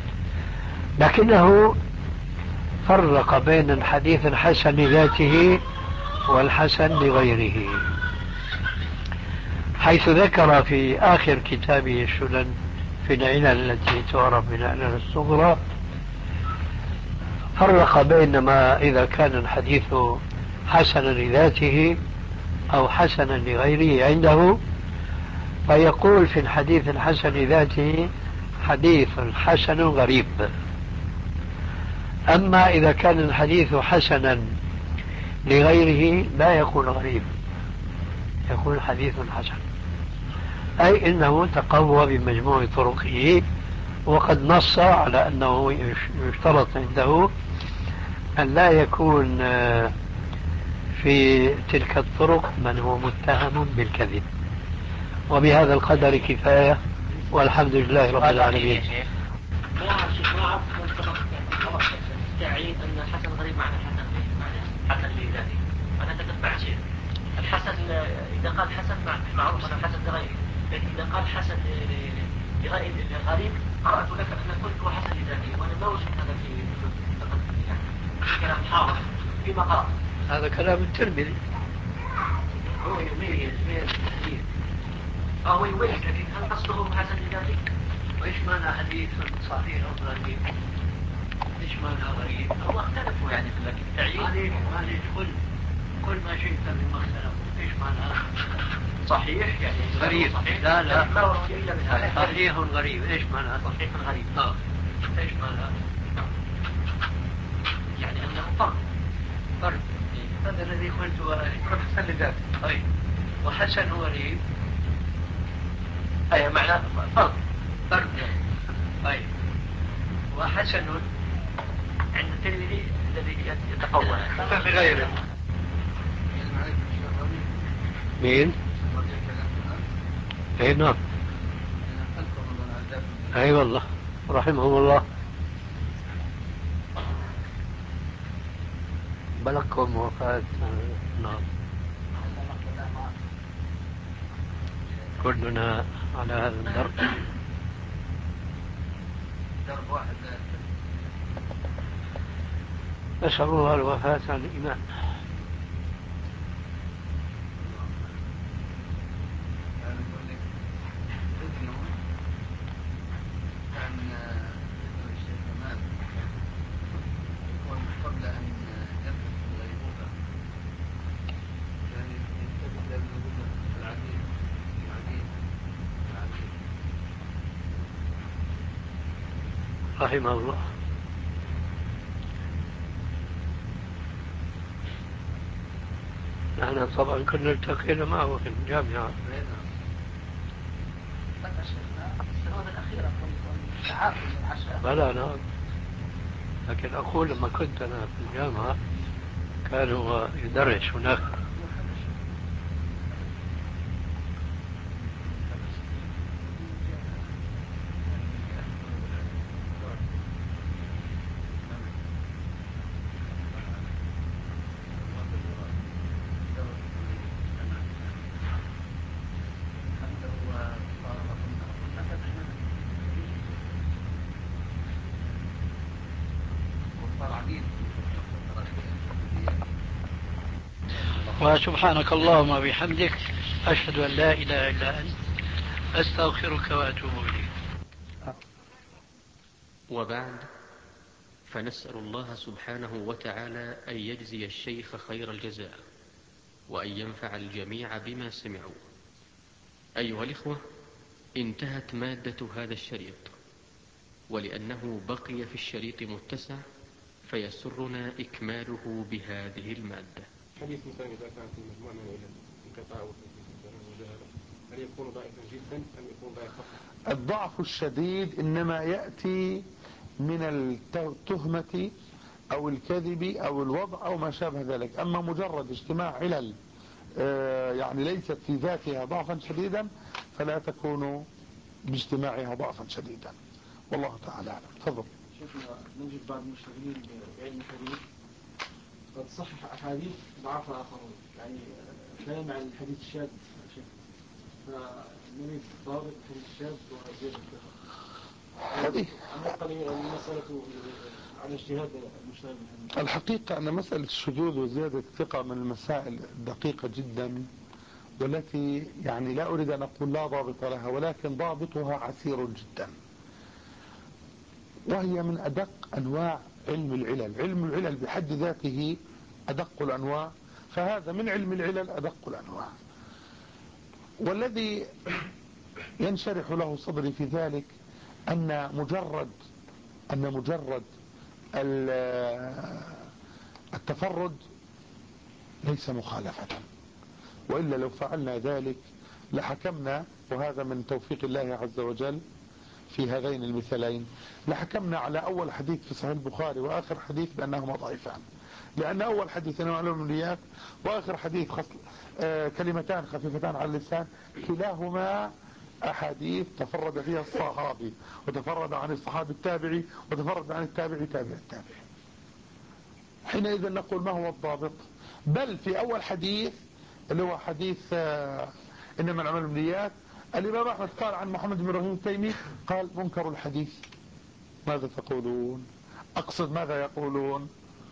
لكنه فرق بين الحديث الحسن لذاته والحسن لغيره، حيث ذكر في آخر كتابه السنن في العلل التي تعرف بالعلل الصغرى، فرق بين ما إذا كان الحديث حسنا لذاته أو حسنا لغيره عنده، فيقول في الحديث الحسن لذاته حديث حسن غريب، أما إذا كان الحديث حسنا لغيره لا يكون غريب، يكون حديث حسن، أي إنه تقوى بمجموع طرقه، وقد نص على أنه يشترط عنده أن لا يكون في تلك الطرق من هو متهم بالكذب. وبهذا القدر كفاية، والحمد لله رب العالمين. ما أعرف من سبق تعيين أن حسن غريب معنى حسن لذاته. أنا تتبع شيء الحسن إذا قال حسن معروف أنه حسن لغيره، لكن إذا قال حسن لغريب قرأت لك أن قلت هو حسن لذاته، وأنا ما وجدت هذا في كلام حاضر فيما قرأت. هذا كلام الترمذي. هو يميز الحديث هو يميز، لكن هل قصده حسن لذاته؟ وإيش معنى حديث صحيح غريب؟ إيش معنى غريب؟ هو اختلفوا يعني في التعيين. معليش كل ما شئت مما اختلفوا. إيش معنى صحيح يعني غريب؟ صحيح. لا ما هو إلا من هذا صحيح غريب. إيش معنى صحيح غريب؟ إيش معنى؟ يعني أنه فرق. هذا الذي قلته حسن لذاته. طيب وحسن غريب أي معنى فرق. طيب وحسن عند الترمذي الذي يتقوى بغيره. مين؟ اي نعم. اي والله رحمه الله. بلغكم وفاة نعم. كلنا على هذا الدرب. درب واحد. نسأل الله الوفاة عن الإيمان. كان ذكر الشيخ كمال قبل أن يلبس الغيبوبة يعني ينتبه لأنه يقول العديد رحمه الله. نحن طبعا كنا التقينا معه في الجامعة. السنوات الأخيرة كنت تعافي من العشاء. بلى نعم، لكن أقول لما كنت أنا في الجامعة كان هو يدرس هناك. وسبحانك اللهم وبحمدك أشهد أن لا إله إلا أنت أستغفرك وأتوب إليك. وبعد، فنسأل الله سبحانه وتعالى أن يجزي الشيخ خير الجزاء، وأن ينفع الجميع بما سمعوا. أيها الإخوة، انتهت مادة هذا الشريط، ولأنه بقي في الشريط متسع فيسرنا إكماله بهذه المادة. حديث مثلا إذا كانت المجموعة من إلى انقطاع هل يكون ضعيفا جدا أم يكون ضعيف فقط؟ الضعف الشديد إنما يأتي من التهمة أو الكذب أو الوضع أو ما شابه ذلك. أما مجرد اجتماع علل يعني ليست في ذاتها ضعفا شديدا فلا تكون باجتماعها ضعفا شديدا، والله تعالى أعلم. تفضل. شيخنا، نجد بعض المشتغلين بعلم الحديث قد صحح أحاديث ضعفها آخرون، يعني لا مع الحديث الشاذ شيخ، فنريد ضابط الحديث الشاذ وزيادة الثقة. هذه المسألة على اجتهاد المشتغل بالحديث. الحقيقة أن مسألة الشذوذ وزيادة الثقة من المسائل الدقيقة جدا، والتي يعني لا أريد أن أقول لا ضابط لها، ولكن ضابطها عسير جدا، وهي من أدق أنواع علم العلل. علم العلل بحد ذاته أدق الأنواع، فهذا من علم العلل أدق الأنواع. والذي ينشرح له صدري في ذلك أن مجرد التفرد ليس مخالفة، وإلا لو فعلنا ذلك لحكمنا، وهذا من توفيق الله عز وجل في هذين المثالين، لحكمنا على أول حديث في صحيح البخاري وآخر حديث بأنهما ضعيفان، لأن أول حديث إنما علم النيات وآخر حديث كلمتان خفيفتان على اللسان، كلاهما أحاديث تفرد فيها الصحابي، وتفرد عن الصحابي التابعي، وتفرد عن التابعي تابع التابعي. حينئذ نقول ما هو الضابط؟ بل في أول حديث اللي هو حديث إنما الأعمال بالنيات، الإمام أحمد قال عن محمد بن إبراهيم التيمي قال منكر الحديث. ماذا تقولون؟ أقصد ماذا يقولون؟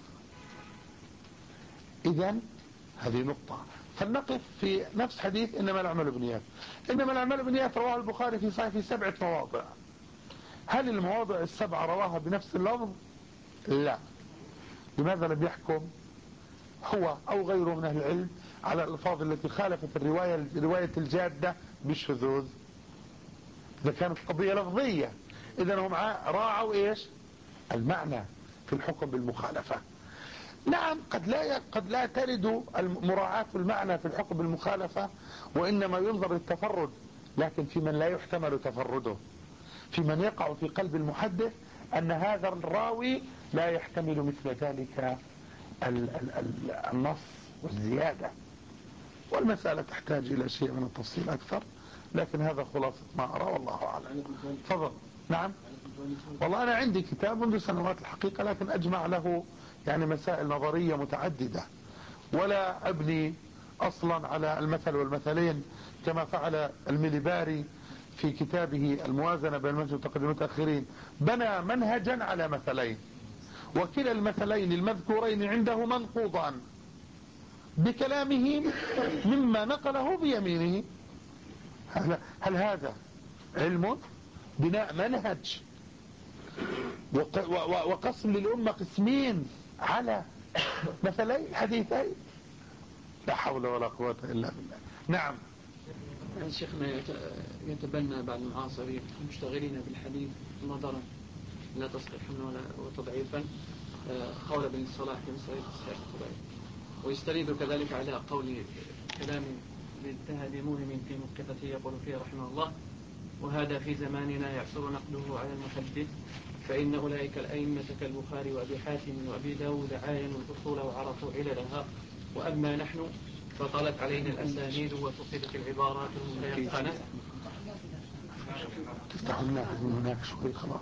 إذن هذه نقطة. فلنقف في نفس حديث إنما الأعمال بالنيات. إنما الأعمال بالنيات رواه البخاري في صحيح في 7 مواضع. هل المواضع ال7 رواها بنفس اللفظ؟ لا. لماذا لم يحكم هو أو غيره من أهل العلم على الألفاظ التي خالفت رواية الجادة بالشذوذ؟ إذا كانت قضية لفظية، إذا هم راعوا إيش؟ المعنى في الحكم بالمخالفة. نعم قد لا ترد مراعاة المعنى في الحكم بالمخالفة، وإنما ينظر للتفرد، لكن في من لا يحتمل تفرده، في من يقع في قلب المحدث أن هذا الراوي لا يحتمل مثل ذلك النص والزيادة، والمسألة تحتاج إلى شيء من التفصيل أكثر، لكن هذا خلاصة ما أرى والله أعلم. تفضل. نعم. والله أنا عندي كتاب منذ سنوات الحقيقة، لكن أجمع له يعني مسائل نظرية متعددة، ولا أبني أصلا على المثل والمثلين كما فعل المليباري في كتابه الموازنة بين المنهج والتقدم المتأخرين. بنى منهجا على مثلين، وكلا المثلين المذكورين عنده منقوضان بكلامه مما نقله بيمينه. هل هذا علم؟ بناء منهج وقسم للأمة قسمين على مثلين حديثين؟ لا حول ولا قوة إلا بالله. نعم. شيخنا يتبنى بعض المعاصرين المشتغلين بالحديث نظرا لا تصحيحا وتضعيفا قول ابن الصلاح في مسألة الصحيح والتضعيف، ويستند كذلك على قول كلام الذهبي مهم في موقفته يقول فيه رحمه الله: وهذا في زماننا يعصر نقله على المحدث، فإن أولئك الأئمة كالبخاري وأبي حاتم وأبي داود عاينوا الأصول وعرفوا عللها، وأما نحن فطالت علينا الأسانيد وفقدت العبارات المتيقنة. تفتح النافذ من هناك شوي، خلاص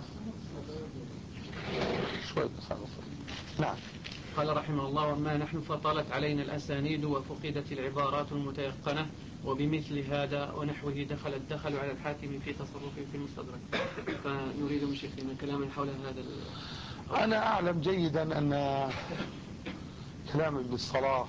شوي. نعم. قال رحمه الله: وما نحن فطالت علينا الأسانيد وفقدت العبارات المتيقنة، وبمثل هذا ونحوه دخلوا على الحاكم في تصرفه في المستدرك. فنريد من شيخنا كلاما حول هذا أنا أعلم جيدا أن كلام ابن الصلاح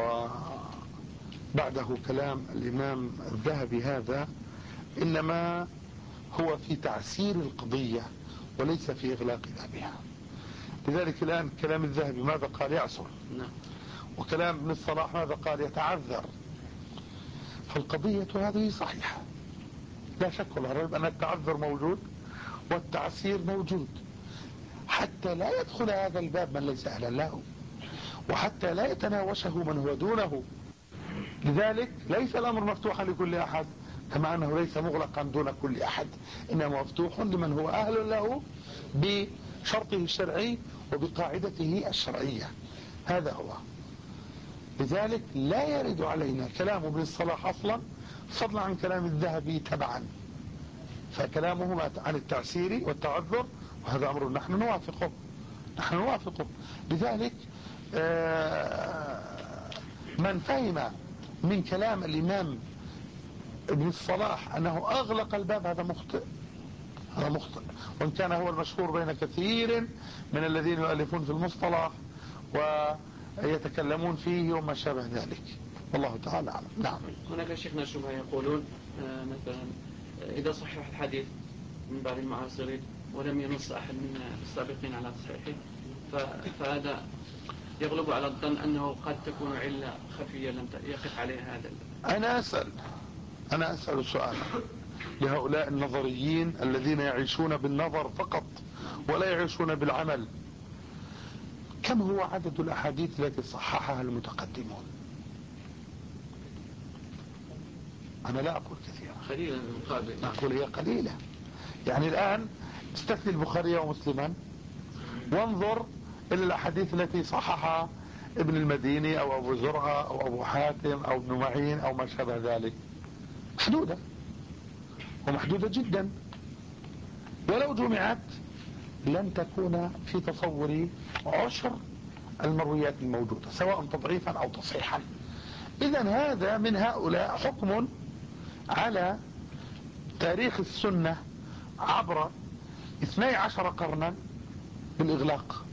وبعده كلام الإمام الذهبي هذا إنما هو في تعسير القضية وليس في إغلاق بابها. لذلك الآن كلام الذهبي ماذا قال؟ يعسر. وكلام ابن الصلاح ماذا قال؟ يتعذر. فالقضية هذه صحيحة لا شك ولا ريب أن التعذر موجود والتعسير موجود، حتى لا يدخل هذا الباب من ليس أهلا له، وحتى لا يتناوشه من هو دونه. لذلك ليس الأمر مفتوحا لكل أحد، كما أنه ليس مغلقا دون كل أحد، إنما مفتوح لمن هو أهل له بشرطه الشرعي وبقاعدته الشرعية. هذا هو. لذلك لا يرد علينا كلام ابن الصلاح أصلا فضلا عن كلام الذهبي تبعا، فكلامهما عن التعسير والتعذر، وهذا أمر نحن نوافقه. لذلك من فهم من كلام الإمام ابن الصلاح أنه أغلق الباب هذا مخطئ، وإن كان هو المشهور بين كثير من الذين يؤلفون في المصطلح ويتكلمون فيه وما شابه ذلك، والله تعالى أعلم. نعم. هناك شيخنا شبهة يقولون مثلا إذا صحح الحديث من بعض المعاصرين ولم ينص أحد من السابقين على تصحيحه، فهذا يغلب على الظن أنه قد تكون علة خفية لم يقف عليها هذا. أنا أسأل سؤالا لهؤلاء النظريين الذين يعيشون بالنظر فقط ولا يعيشون بالعمل. كم هو عدد الأحاديث التي صححها المتقدمون؟ أنا لا أقول كثيرا، قليلا بالمقابل. أقول هي قليلة. يعني الآن استثني البخاري ومسلما وانظر إلى الأحاديث التي صححها ابن المديني أو أبو زرعة أو أبو حاتم أو ابن معين أو ما شابه ذلك، محدودة ومحدودة جدا، ولو جمعت لن تكون في تصوري عشر المرويات الموجودة سواء تضعيفا أو تصحيحا. إذن هذا من هؤلاء حكم على تاريخ السنة عبر 12 قرنا بالإغلاق.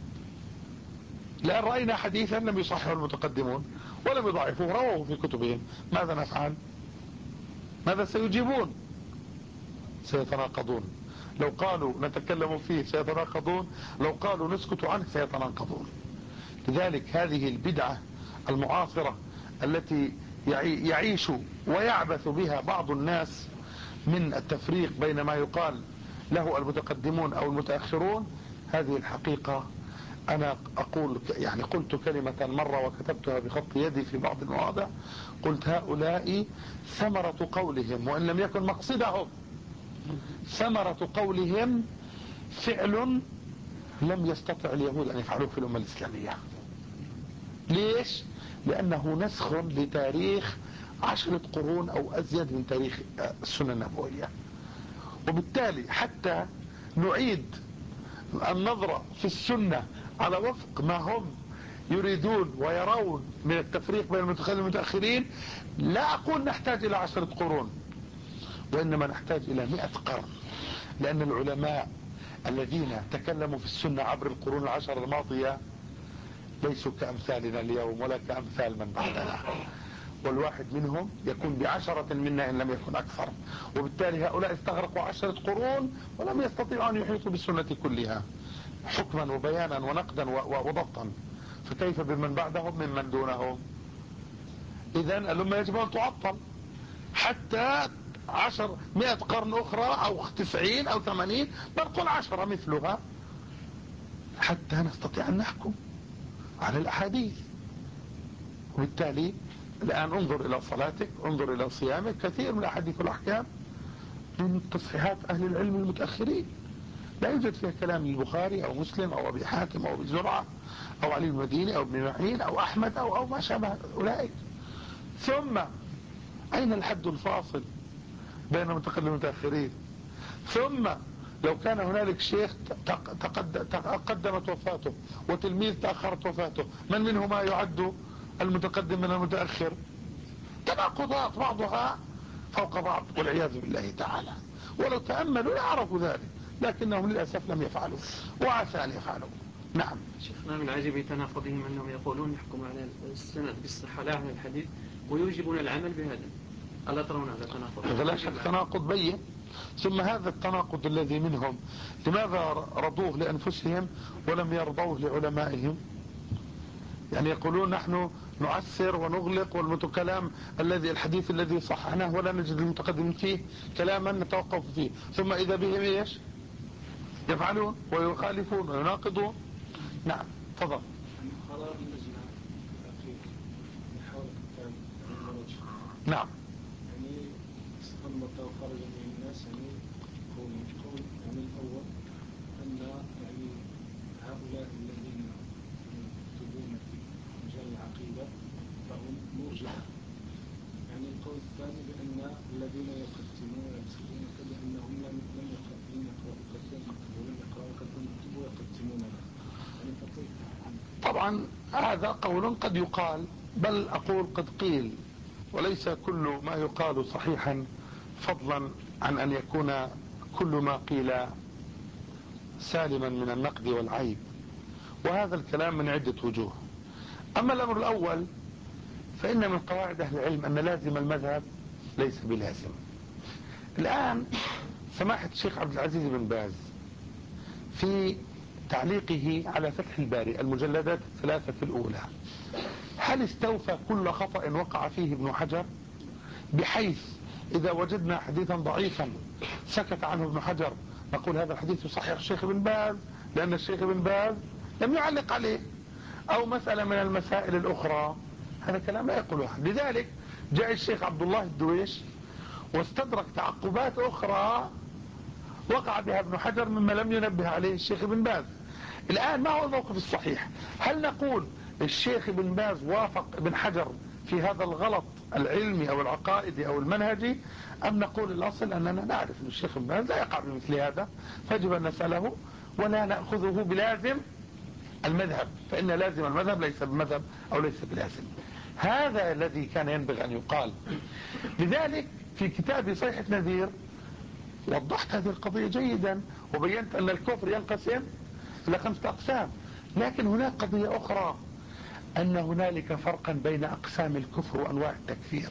لأن رأينا حديثا لم يصححه المتقدمون ولم يضعفوه، رووه في كتبهم، ماذا نفعل؟ ماذا سيجيبون؟ سيتناقضون. لو قالوا نتكلم فيه سيتناقضون، لو قالوا نسكت عنه سيتناقضون. لذلك هذه البدعة المعاصرة التي يعيش ويعبث بها بعض الناس من التفريق بين ما يقال له المتقدمون أو المتأخرون، هذه الحقيقة أنا أقول يعني قلت كلمة مرة وكتبتها بخط يدي في بعض المواضع، قلت هؤلاء ثمرة قولهم وإن لم يكن مقصدهم، ثمرة قولهم فعل لم يستطع اليهود أن يفعلوه في الأمة الإسلامية. ليش؟ لأنه نسخ لتاريخ 10 قرون أو أزيد من تاريخ السنة النبوية. وبالتالي حتى نعيد النظرة في السنة على وفق ما هم يريدون ويرون من التفريق بين المتقدمين والمتأخرين، لا أقول نحتاج إلى 10 قرون، وإنما نحتاج إلى 100 قرن. لأن العلماء الذين تكلموا في السنة عبر القرون 10 الماضية ليسوا كأمثالنا اليوم ولا كأمثال من بعدنا، والواحد منهم يكون ب10 منا إن لم يكن أكثر. وبالتالي هؤلاء استغرقوا 10 قرون ولم يستطيعوا أن يحيطوا بالسنة كلها حكما وبيانا ونقدا وضبطا، فكيف بمن بعدهم ممن دونهم؟ إذن الأمة يجب أن تعطل حتى 100 قرن أخرى أو 90 أو 80، بل قل 10 مثلها، حتى نستطيع أن نحكم على الأحاديث. وبالتالي الآن انظر إلى صلاتك، انظر إلى صيامك، كثير من الأحاديث والأحكام من تصحيحات أهل العلم المتأخرين، لا يوجد فيها كلام البخاري أو مسلم أو أبي حاتم أو أبي زرعة أو علي المديني أو ابن معين أو أحمد أو ما شابه أولئك. ثم أين الحد الفاصل بين المتقدمين والمتأخرين؟ ثم لو كان هنالك شيخ تقدمت وفاته وتلميذ تأخرت وفاته، من منهما يعد المتقدم من المتأخر؟ تناقضات بعضها فوق بعض والعياذ بالله تعالى. ولو تأملوا يعرفوا ذلك، لكنهم للأسف لم يفعلوا وعسى أن يفعلوا. نعم. شيخنا من العجيب تناقضهم أنهم يقولون نحكم على السند بالصحة لا على الحديث ويوجبون العمل بهذا. ألا ترون هذا تناقض؟ هذا لا شك تناقض بين. ثم هذا التناقض الذي منهم لماذا رضوه لأنفسهم ولم يرضوه لعلمائهم؟ يعني يقولون نحن نعسر ونغلق والكلام الحديث الذي صححناه ولا نجد المتقدمين فيه كلاما نتوقف فيه، ثم إذا بهم ايش يفعلون ويخالفون ويناقضون. نعم تفضل. قرار اللجنة الأخير حول كتاب المرج، نعم، يعني استنبط وخرج به الناس يعني قول يعني الأول أن يعني هؤلاء الذين يكتبون في مجال العقيدة فهم مرجئة. يعني القول الثاني بأن الذين يقدمون ويكتبون كأنهم لم يقرأوا ويقدمون له. يعني فكيف؟ طبعا هذا قول قد يقال، بل أقول قد قيل، وليس كل ما يقال صحيحا فضلا عن أن يكون كل ما قيل سالما من النقد والعيب، وهذا الكلام من عدة وجوه. أما الأمر الأول فإن من قواعد أهل العلم أن لازم المذهب ليس بلازم. الآن سماحة الشيخ عبد العزيز بن باز في تعليقه على فتح الباري المجلدات 3 الأولى، هل استوفى كل خطأ وقع فيه ابن حجر؟ بحيث إذا وجدنا حديثا ضعيفا سكت عنه ابن حجر نقول هذا الحديث يصحح الشيخ ابن باز، لأن الشيخ ابن باز لم يعلق عليه، أو مسألة من المسائل الأخرى، هذا كلام لا يقوله أحد. لذلك جاء الشيخ عبد الله الدويش واستدرك تعقبات أخرى وقع بها ابن حجر مما لم ينبه عليه الشيخ ابن باز. الآن ما هو الموقف الصحيح؟ هل نقول الشيخ ابن باز وافق ابن حجر في هذا الغلط العلمي أو العقائدي أو المنهجي، أم نقول الأصل أننا نعرف أن الشيخ ابن باز لا يقع بمثل هذا، فيجب أن نسأله ولا نأخذه بلازم المذهب، فإن لازم المذهب ليس بمذهب أو ليس بلازم. هذا الذي كان ينبغي أن يقال. لذلك في كتابي صيحة نذير وضحت هذه القضية جيدا، وبينت أن الكفر ينقسم إلى 5 أقسام. لكن هناك قضية أخرى، أن هنالك فرقا بين أقسام الكفر وأنواع التكفير.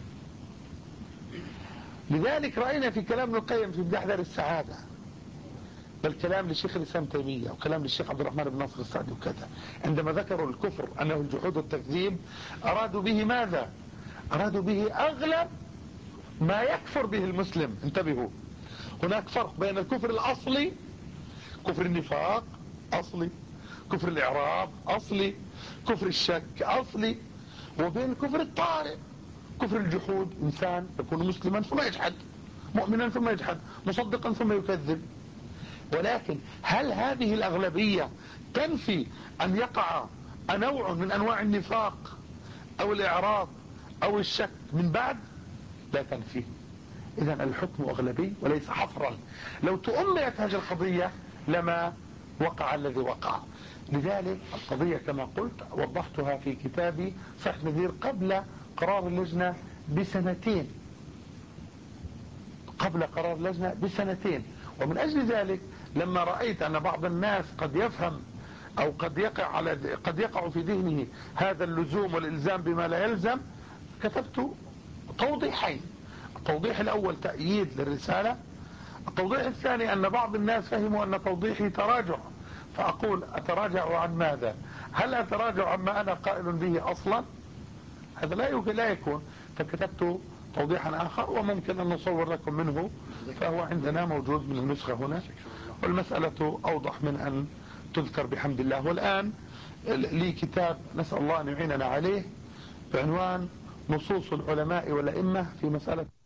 لذلك رأينا في كلام ابن القيم في بداية دار السعادة، بل كلام للشيخ الإسلام تيمية وكلام للشيخ عبد الرحمن بن ناصر السعدي وكذا، عندما ذكروا الكفر أنه الجحود والتكذيب، أرادوا به ماذا؟ أرادوا به أغلب ما يكفر به المسلم. انتبهوا، هناك فرق بين الكفر الأصلي، كفر النفاق أصلي، كفر الإعراب أصلي، كفر الشك أصلي، وبين الكفر الطارئ، كفر الجحود، إنسان يكون مسلما ثم يجحد، مؤمنا ثم يجحد، مصدقا ثم يكذب. ولكن هل هذه الأغلبية تنفي أن يقع نوع من أنواع النفاق أو الإعراض أو الشك من بعد؟ لا تنفي. إذن الحكم أغلبي وليس حصرا. لو تؤملت هذه القضية لما وقع الذي وقع. لذلك القضية كما قلت وضحتها في كتابي صيحة نذير قبل قرار اللجنة ب2 قبل قرار اللجنة ب2. ومن أجل ذلك لما رأيت أن بعض الناس قد يفهم أو قد يقع في ذهنه هذا اللزوم والإلزام بما لا يلزم، كتبت توضيحين. التوضيح الأول تأييد للرسالة، التوضيح الثاني أن بعض الناس فهموا أن توضيحي تراجع، فأقول أتراجع عن ماذا؟ هل أتراجع عما أنا قائل به أصلا؟ هذا لا يكون. فكتبت توضيحا آخر وممكن أن نصور لكم منه، فهو عندنا موجود من النسخة هنا، والمسألة أوضح من أن تذكر بحمد الله. والآن لي كتاب نسأل الله أن يعيننا عليه بعنوان نصوص العلماء والأئمة في مسألة